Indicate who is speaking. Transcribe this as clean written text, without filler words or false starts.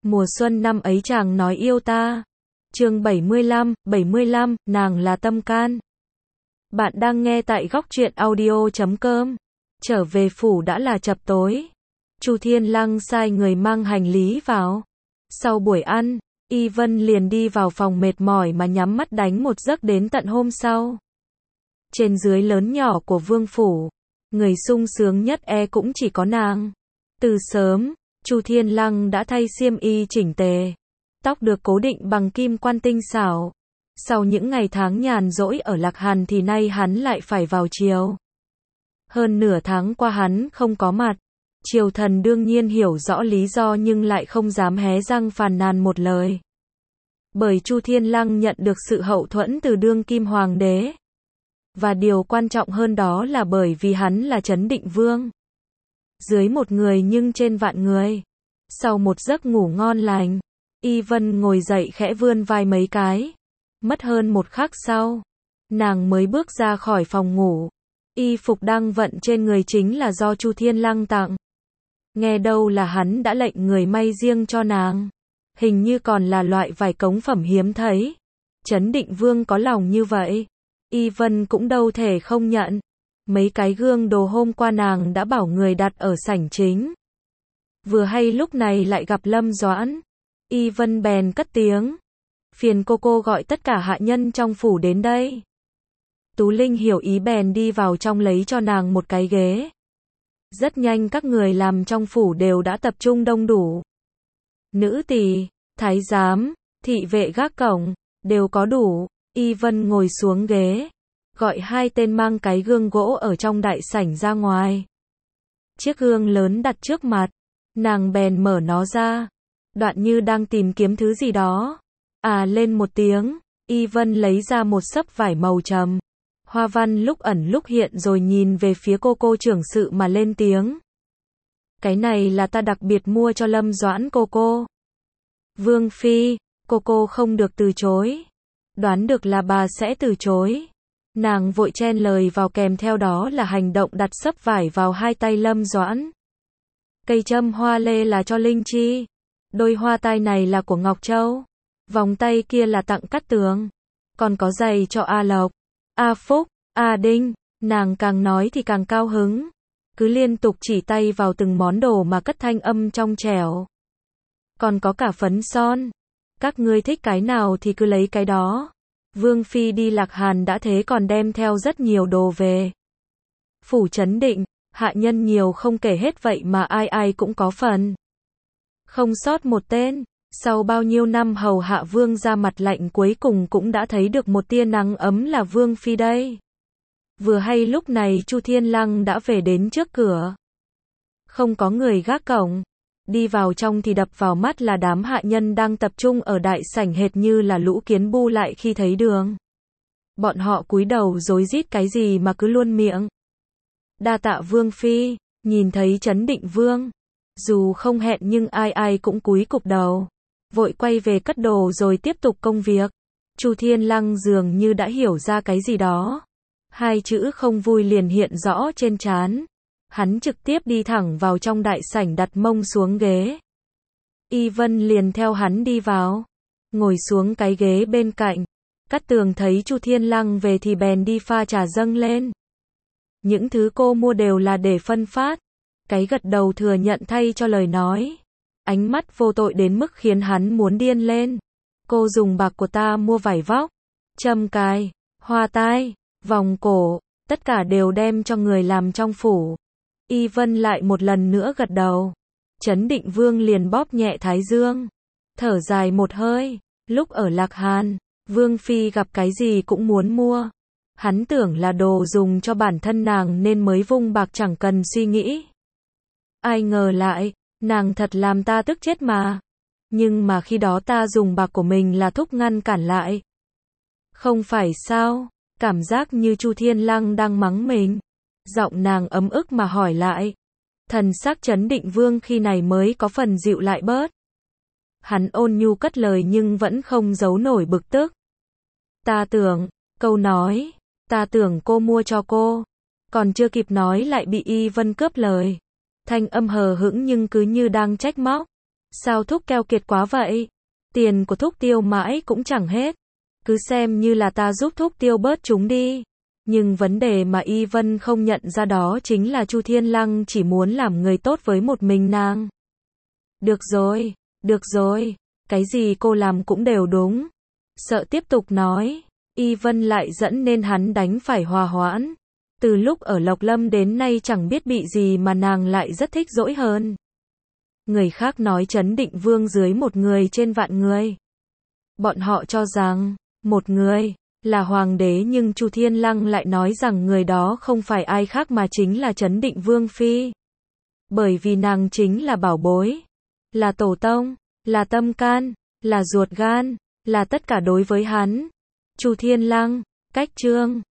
Speaker 1: Mùa xuân năm ấy chàng nói yêu ta. Chương 75, nàng là tâm can. Bạn đang nghe tại góc truyện audio.com. Trở về phủ đã là chập tối. Chu Thiên Lăng sai người mang hành lý vào. Sau buổi ăn, Y Vân liền đi vào phòng mệt mỏi mà nhắm mắt đánh một giấc đến tận hôm sau. Trên dưới lớn nhỏ của vương phủ, người sung sướng nhất cũng chỉ có nàng. Từ sớm, Chu Thiên Lăng đã thay xiêm y chỉnh tề, tóc được cố định bằng kim quan tinh xảo. Sau những ngày tháng nhàn rỗi ở Lạc Hàn thì nay hắn lại phải vào triều. Hơn nửa tháng qua hắn không có mặt. Triều thần đương nhiên hiểu rõ lý do nhưng lại không dám hé răng phàn nàn một lời. Bởi Chu Thiên Lăng nhận được sự hậu thuẫn từ đương kim hoàng đế. Và điều quan trọng hơn đó là bởi vì hắn là Trấn Định Vương. Dưới một người nhưng trên vạn người. Sau một giấc ngủ ngon lành, Y Vân ngồi dậy khẽ vươn vai mấy cái. Mất hơn một khắc sau, nàng mới bước ra khỏi phòng ngủ. Y phục đang vận trên người chính là do Chu Thiên Lăng tặng. Nghe đâu là hắn đã lệnh người may riêng cho nàng. Hình như còn là loại vải cống phẩm hiếm thấy. Trấn Định Vương có lòng như vậy, Y Vân cũng đâu thể không nhận. Mấy cái gương đồ hôm qua nàng đã bảo người đặt ở sảnh chính. Vừa hay lúc này lại gặp Lâm Doãn. Y Vân bèn cất tiếng. Phiền cô gọi tất cả hạ nhân trong phủ đến đây. Tú Linh hiểu ý bèn đi vào trong lấy cho nàng một cái ghế. Rất nhanh các người làm trong phủ đều đã tập trung đông đủ. Nữ tỳ, thái giám, thị vệ gác cổng, đều có đủ. Y Vân ngồi xuống ghế, gọi hai tên mang cái gương gỗ ở trong đại sảnh ra ngoài. Chiếc gương lớn đặt trước mặt, nàng bèn mở nó ra. Đoạn Như đang tìm kiếm thứ gì đó. Lên một tiếng, Y Vân lấy ra một xấp vải màu trầm. Hoa văn lúc ẩn lúc hiện rồi nhìn về phía cô trưởng sự mà lên tiếng. Cái này là ta đặc biệt mua cho Lâm Doãn cô. Vương phi, cô không được từ chối. Đoán được là bà sẽ từ chối. Nàng vội chen lời vào kèm theo đó là hành động đặt xấp vải vào hai tay Lâm Doãn. Cây châm hoa lê là cho Linh Chi. Đôi hoa tai này là của Ngọc Châu. Vòng tay kia là tặng Cát Tường. Còn có giày cho A Lộc, A Phúc, A Đinh. Nàng càng nói thì càng cao hứng. Cứ liên tục chỉ tay vào từng món đồ mà cất thanh âm trong trẻo. Còn có cả phấn son. Các ngươi thích cái nào thì cứ lấy cái đó. Vương phi đi Lạc Hàn đã thế còn đem theo rất nhiều đồ về. Phủ Trấn Định, hạ nhân nhiều không kể hết vậy mà ai cũng có phần. Không sót một tên. Sau bao nhiêu năm hầu hạ vương ra mặt lạnh cuối cùng cũng đã thấy được một tia nắng ấm là Vương phi đây. Vừa hay lúc này Chu Thiên Lăng đã về đến trước cửa. Không có người gác cổng. Đi vào trong thì đập vào mắt là đám hạ nhân đang tập trung ở đại sảnh hệt như là lũ kiến bu lại khi thấy đường. Bọn họ cúi đầu rối rít cái gì mà cứ luôn miệng. Đa tạ Vương phi. Nhìn thấy Trấn Định Vương, dù không hẹn nhưng ai cũng cúi cụp đầu. Vội quay về cất đồ rồi tiếp tục công việc. Chu Thiên Lăng dường như đã hiểu ra cái gì đó. Hai chữ không vui liền hiện rõ trên trán. Hắn trực tiếp đi thẳng vào trong đại sảnh đặt mông xuống ghế. Y Vân liền theo hắn đi vào. Ngồi xuống cái ghế bên cạnh. Cát Tường thấy Chu Thiên Lăng về thì bèn đi pha trà dâng lên. Những thứ cô mua đều là để phân phát. Cái gật đầu thừa nhận thay cho lời nói. Ánh mắt vô tội đến mức khiến hắn muốn điên lên. Cô dùng bạc của ta mua vải vóc, châm cài, hoa tai, vòng cổ, tất cả đều đem cho người làm trong phủ. Y Vân lại một lần nữa gật đầu. Trấn Định Vương liền bóp nhẹ thái dương, thở dài một hơi. Lúc ở Lạc Hàn, Vương phi gặp cái gì cũng muốn mua. Hắn tưởng là đồ dùng cho bản thân nàng nên mới vung bạc chẳng cần suy nghĩ. Ai ngờ lại, nàng thật làm ta tức chết mà. Nhưng mà khi đó ta dùng bạc của mình là thúc ngăn cản lại. Không phải sao? Cảm giác như Chu Thiên Lăng đang mắng mình. Giọng nàng ấm ức mà hỏi lại. Thần sắc Trấn Định Vương khi này mới có phần dịu lại bớt. Hắn ôn nhu cất lời nhưng vẫn không giấu nổi bực tức. Ta tưởng, câu nói, ta tưởng cô mua cho cô. Còn chưa kịp nói lại bị Y Vân cướp lời. Thanh âm hờ hững nhưng cứ như đang trách móc. Sao thúc keo kiệt quá vậy? Tiền của thúc tiêu mãi cũng chẳng hết. Cứ xem như là ta giúp thúc tiêu bớt chúng đi. Nhưng vấn đề mà Y Vân không nhận ra đó chính là Chu Thiên Lăng chỉ muốn làm người tốt với một mình nàng. Được rồi, cái gì cô làm cũng đều đúng. Sợ tiếp tục nói, Y Vân lại dẫn nên hắn đánh phải hòa hoãn. Từ lúc ở Lộc Lâm đến nay chẳng biết bị gì mà nàng lại rất thích dỗi hơn. Người khác nói Trấn Định Vương dưới một người trên vạn người. Bọn họ cho rằng, một người là hoàng đế, nhưng Chu Thiên Lăng lại nói rằng người đó không phải ai khác mà chính là Trấn Định Vương Phi. Bởi vì nàng chính là bảo bối, là tổ tông, là tâm can, là ruột gan, là tất cả đối với hắn. Chu Thiên Lăng, cách chương